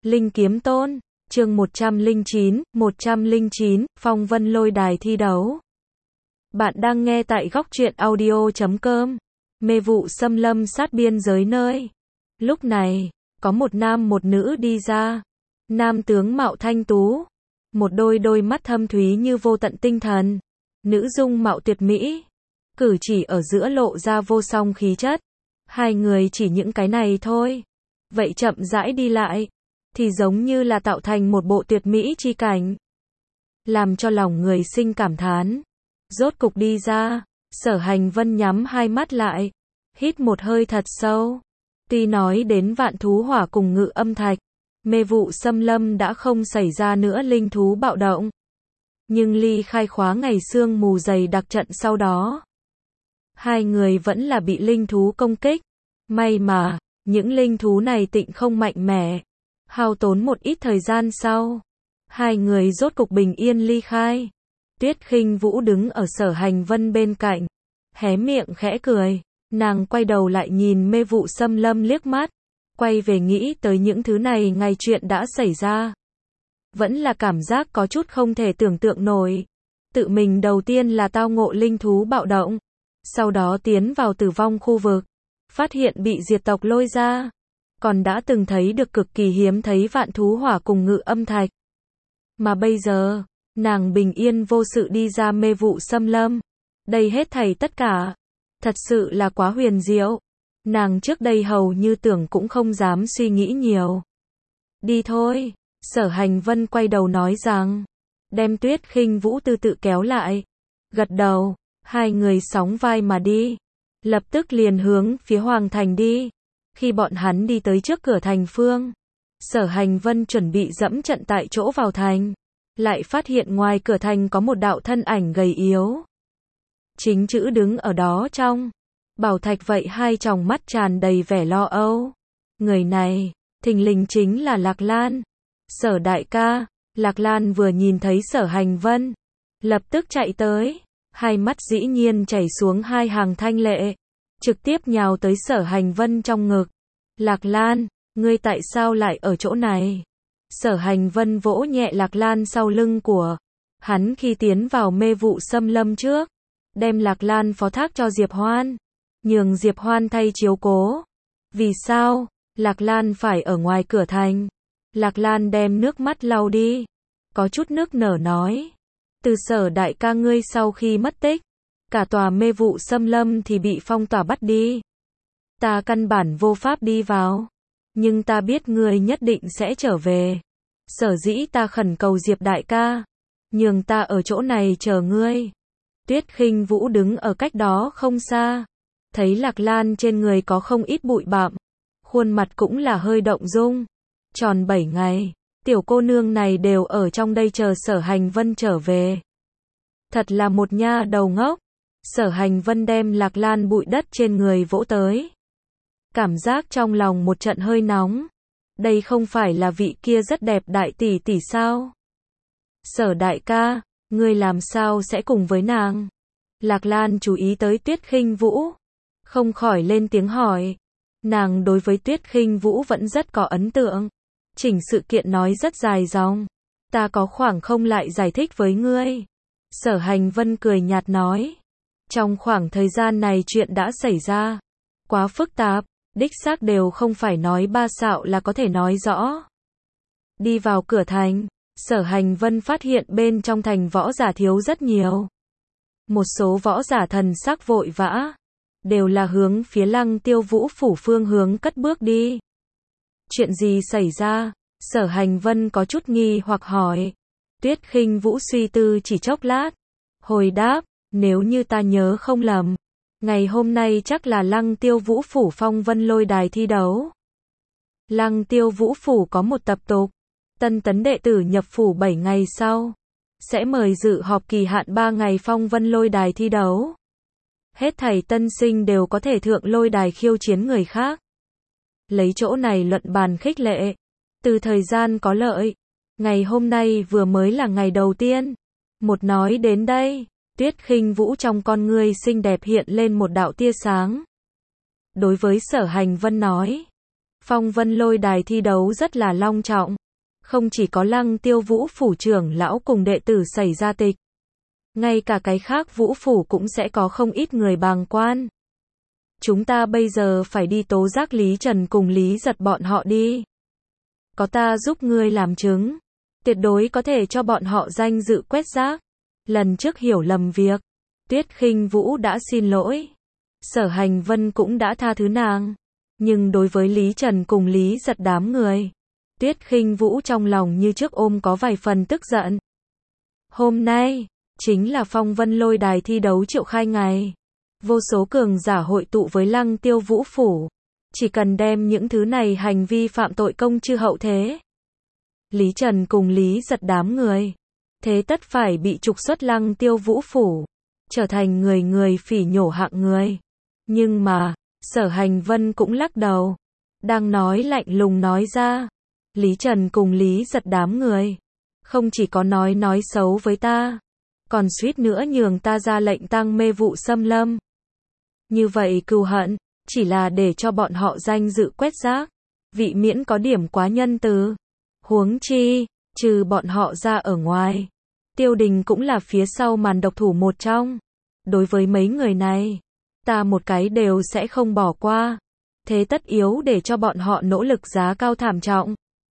Linh Kiếm Tôn, chương 109, Phong Vân Lôi Đài thi đấu. Bạn đang nghe tại góc truyện audio.com. Mê vụ xâm lâm sát biên giới nơi. Lúc này, có một nam một nữ đi ra. Nam tướng mạo thanh tú, một đôi mắt thâm thúy như vô tận tinh thần. Nữ dung mạo tuyệt mỹ, cử chỉ ở giữa lộ ra vô song khí chất. Hai người chỉ những cái này thôi. Vậy chậm rãi đi lại, thì giống như là tạo thành một bộ tuyệt mỹ chi cảnh. Làm cho lòng người sinh cảm thán. Rốt cục đi ra, Sở Hành Vân nhắm hai mắt lại, hít một hơi thật sâu. Tuy nói đến vạn thú hỏa cùng ngự âm thạch, mê vụ xâm lâm đã không xảy ra nữa linh thú bạo động. Nhưng ly khai khóa ngày sương mù dày đặc trận sau đó, hai người vẫn là bị linh thú công kích. May mà, những linh thú này tịnh không mạnh mẽ. Hao tốn một ít thời gian sau, hai người rốt cục bình yên ly khai. Tuyết Khinh Vũ đứng ở Sở Hành Vân bên cạnh, hé miệng khẽ cười. Nàng quay đầu lại nhìn mê vụ xâm lâm liếc mắt, quay về nghĩ tới những thứ này ngày chuyện đã xảy ra. Vẫn là cảm giác có chút không thể tưởng tượng nổi. Tự mình đầu tiên là tao ngộ linh thú bạo động, sau đó tiến vào tử vong khu vực, phát hiện bị diệt tộc lôi ra. Còn đã từng thấy được cực kỳ hiếm thấy vạn thú hỏa cùng ngự âm thạch. Mà bây giờ, nàng bình yên vô sự đi ra mê vụ xâm lâm. Đây hết thảy tất cả, thật sự là quá huyền diệu. Nàng trước đây hầu như tưởng cũng không dám suy nghĩ nhiều. Đi thôi, Sở Hành Vân quay đầu nói rằng, đem Tuyết Khinh Vũ từ tự kéo lại. Gật đầu, hai người sóng vai mà đi. Lập tức liền hướng phía Hoàng Thành đi. Khi bọn hắn đi tới trước cửa thành phương, Sở Hành Vân chuẩn bị dẫm trận tại chỗ vào thành, lại phát hiện ngoài cửa thành có một đạo thân ảnh gầy yếu. Chính chữ đứng ở đó trong bảo thạch vậy hai tròng mắt tràn đầy vẻ lo âu. Người này, thình lình chính là Lạc Lan. Sở đại ca. Lạc Lan vừa nhìn thấy Sở Hành Vân, lập tức chạy tới, hai mắt dĩ nhiên chảy xuống hai hàng thanh lệ, trực tiếp nhào tới Sở Hành Vân trong ngực. Lạc Lan, ngươi tại sao lại ở chỗ này? Sở Hành Vân vỗ nhẹ Lạc Lan sau lưng của hắn khi tiến vào mê vụ xâm lâm trước, đem Lạc Lan phó thác cho Diệp Hoan, nhường Diệp Hoan thay chiếu cố. Vì sao Lạc Lan phải ở ngoài cửa thành? Lạc Lan đem nước mắt lau đi, có chút nước nở nói, từ Sở đại ca ngươi sau khi mất tích, cả tòa mê vụ xâm lâm thì bị phong tỏa bắt đi. Ta căn bản vô pháp đi vào, nhưng ta biết ngươi nhất định sẽ trở về. Sở dĩ ta khẩn cầu Diệp đại ca, nhường ta ở chỗ này chờ ngươi. Tuyết Khinh Vũ đứng ở cách đó không xa, thấy Lạc Lan trên người có không ít bụi bặm, khuôn mặt cũng là hơi động dung. Tròn 7 ngày, tiểu cô nương này đều ở trong đây chờ Sở Hành Vân trở về. Thật là một nha đầu ngốc. Sở Hành Vân đem Lạc Lan bụi đất trên người vỗ tới. Cảm giác trong lòng một trận hơi nóng. Đây không phải là vị kia rất đẹp đại tỷ tỷ sao? Sở đại ca, ngươi làm sao sẽ cùng với nàng? Lạc Lan chú ý tới Tuyết Khinh Vũ, không khỏi lên tiếng hỏi. Nàng đối với Tuyết Khinh Vũ vẫn rất có ấn tượng. Chỉnh sự kiện nói rất dài dòng. Ta có khoảng không lại giải thích với ngươi. Sở Hành Vân cười nhạt nói. Trong khoảng thời gian này chuyện đã xảy ra quá phức tạp, đích xác đều không phải nói ba xạo là có thể nói rõ. Đi vào cửa thành, Sở Hành Vân phát hiện bên trong thành võ giả thiếu rất nhiều. Một số võ giả thần sắc vội vã, đều là hướng phía Lăng Tiêu Vũ phủ phương hướng cất bước đi. Chuyện gì xảy ra? Sở Hành Vân có chút nghi hoặc hỏi. Tuyết Khinh Vũ suy tư chỉ chốc lát, hồi đáp, nếu như ta nhớ không lầm, ngày hôm nay chắc là Lăng Tiêu Vũ phủ Phong Vân Lôi Đài thi đấu. Lăng Tiêu Vũ phủ có một tập tục, tân tấn đệ tử nhập phủ 7 ngày sau, sẽ mời dự họp kỳ hạn 3 ngày Phong Vân Lôi Đài thi đấu. Hết thảy tân sinh đều có thể thượng lôi đài khiêu chiến người khác. Lấy chỗ này luận bàn khích lệ, từ thời gian có lợi. Ngày hôm nay vừa mới là ngày đầu tiên. Một nói đến đây, Tuyết Khinh Vũ trong con ngươi xinh đẹp hiện lên một đạo tia sáng. Đối với Sở Hành Vân nói, Phong Vân Lôi đài thi đấu rất là long trọng. Không chỉ có Lăng Tiêu Vũ phủ trưởng lão cùng đệ tử xảy ra tịch. Ngay cả cái khác Vũ phủ cũng sẽ có không ít người bàng quan. Chúng ta bây giờ phải đi tố giác Lý Trần cùng Lý Giật bọn họ đi. Có ta giúp ngươi làm chứng. Tuyệt đối có thể cho bọn họ danh dự quét rác. Lần trước hiểu lầm việc. Tuyết Khinh Vũ đã xin lỗi. Sở Hành Vân cũng đã tha thứ nàng. Nhưng đối với Lý Trần cùng Lý Giật đám người, Tuyết Khinh Vũ trong lòng như trước ôm có vài phần tức giận. Hôm nay, chính là Phong Vân Lôi đài thi đấu triệu khai ngày. Vô số cường giả hội tụ với Lăng Tiêu Vũ phủ. Chỉ cần đem những thứ này hành vi phạm tội công chư hậu thế. Lý Trần cùng Lý Giật đám người. Thế tất phải bị trục xuất Lăng Tiêu Vũ phủ. Trở thành người người phỉ nhổ hạng người. Nhưng mà, Sở Hành Vân cũng lắc đầu. Đang nói lạnh lùng nói ra. Lý Trần cùng Lý Giật đám người. Không chỉ có nói xấu với ta. Còn suýt nữa nhường ta ra lệnh tang mê vụ xâm lâm. Như vậy cừu hận, chỉ là để cho bọn họ danh dự quét rác. Vị miễn có điểm quá nhân từ. Huống chi, trừ bọn họ ra ở ngoài. Tiêu Đình cũng là phía sau màn độc thủ một trong. Đối với mấy người này, ta một cái đều sẽ không bỏ qua. Thế tất yếu để cho bọn họ nỗ lực giá cao thảm trọng.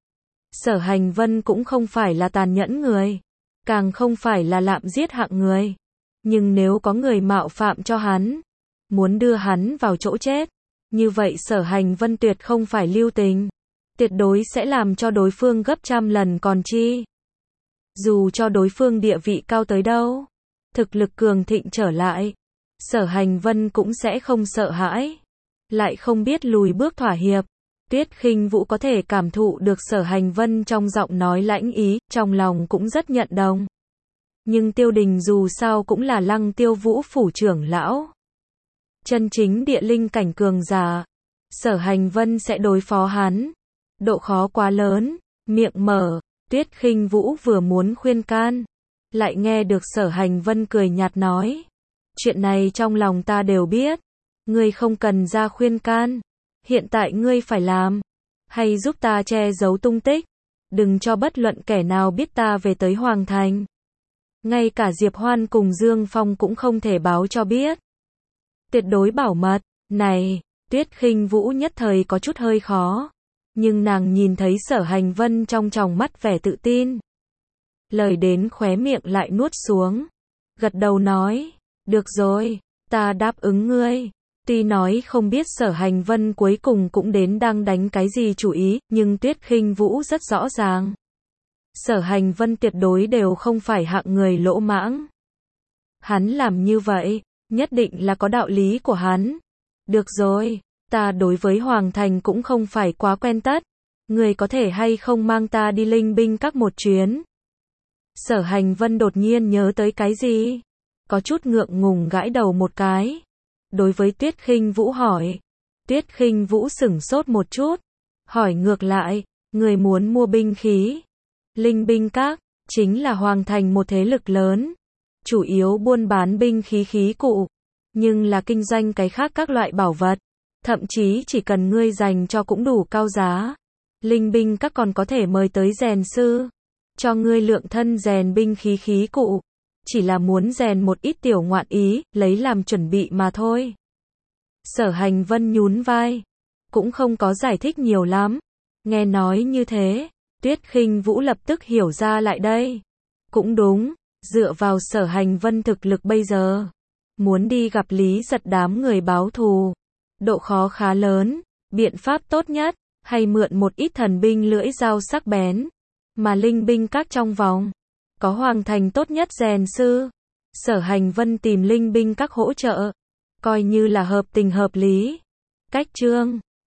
Sở Hành Vân cũng không phải là tàn nhẫn người. Càng không phải là lạm giết hạng người. Nhưng nếu có người mạo phạm cho hắn, muốn đưa hắn vào chỗ chết, như vậy Sở Hành Vân tuyệt không phải lưu tình. Tuyệt đối sẽ làm cho đối phương gấp trăm lần còn chi. Dù cho đối phương địa vị cao tới đâu, thực lực cường thịnh trở lại, Sở Hành Vân cũng sẽ không sợ hãi. Lại không biết lùi bước thỏa hiệp. Tuyết Khinh Vũ có thể cảm thụ được Sở Hành Vân trong giọng nói lãnh ý, trong lòng cũng rất nhận đồng. Nhưng Tiêu Đình dù sao cũng là Lăng Tiêu Vũ phủ trưởng lão. Chân chính địa linh cảnh cường giả. Sở Hành Vân sẽ đối phó hắn. Độ khó quá lớn, miệng mở, Tuyết Khinh Vũ vừa muốn khuyên can. Lại nghe được Sở Hành Vân cười nhạt nói. Chuyện này trong lòng ta đều biết. Ngươi không cần ra khuyên can. Hiện tại ngươi phải làm. Hay giúp ta che giấu tung tích. Đừng cho bất luận kẻ nào biết ta về tới Hoàng Thành. Ngay cả Diệp Hoan cùng Dương Phong cũng không thể báo cho biết. Tuyệt đối bảo mật. Này, Tuyết Khinh Vũ nhất thời có chút hơi khó. Nhưng nàng nhìn thấy Sở Hành Vân trong tròng mắt vẻ tự tin. Lời đến khóe miệng lại nuốt xuống. Gật đầu nói. Được rồi, ta đáp ứng ngươi. Tuy nói không biết Sở Hành Vân cuối cùng cũng đến đang đánh cái gì chủ ý, nhưng Tuyết Khinh Vũ rất rõ ràng. Sở Hành Vân tuyệt đối đều không phải hạng người lỗ mãng. Hắn làm như vậy, nhất định là có đạo lý của hắn. Được rồi, ta đối với Hoàng Thành cũng không phải quá quen tất. Người có thể hay không mang ta đi Linh Binh Các một chuyến? Sở Hành Vân đột nhiên nhớ tới cái gì? Có chút ngượng ngùng gãi đầu một cái. Đối với Tuyết Khinh Vũ hỏi. Tuyết Khinh Vũ sửng sốt một chút. Hỏi ngược lại, người muốn mua binh khí. Linh Binh Các, chính là Hoàng Thành một thế lực lớn. Chủ yếu buôn bán binh khí khí cụ. Nhưng là kinh doanh cái khác các loại bảo vật. Thậm chí chỉ cần ngươi dành cho cũng đủ cao giá. Linh Binh Các còn có thể mời tới rèn sư. Cho ngươi lượng thân rèn binh khí khí cụ. Chỉ là muốn rèn một ít tiểu ngoạn ý, lấy làm chuẩn bị mà thôi. Sở Hành Vân nhún vai. Cũng không có giải thích nhiều lắm. Nghe nói như thế, Tuyết Khinh Vũ lập tức hiểu ra lại đây. Cũng đúng, dựa vào Sở Hành Vân thực lực bây giờ. Muốn đi gặp Lý Giật đám người báo thù. Độ khó khá lớn, biện pháp tốt nhất, hay mượn một ít thần binh lưỡi dao sắc bén. Mà Linh Binh Các trong vòng. Có Hoàng Thành tốt nhất rèn sư. Sở Hành Vân tìm Linh Binh Các hỗ trợ. Coi như là hợp tình hợp lý. Cách chương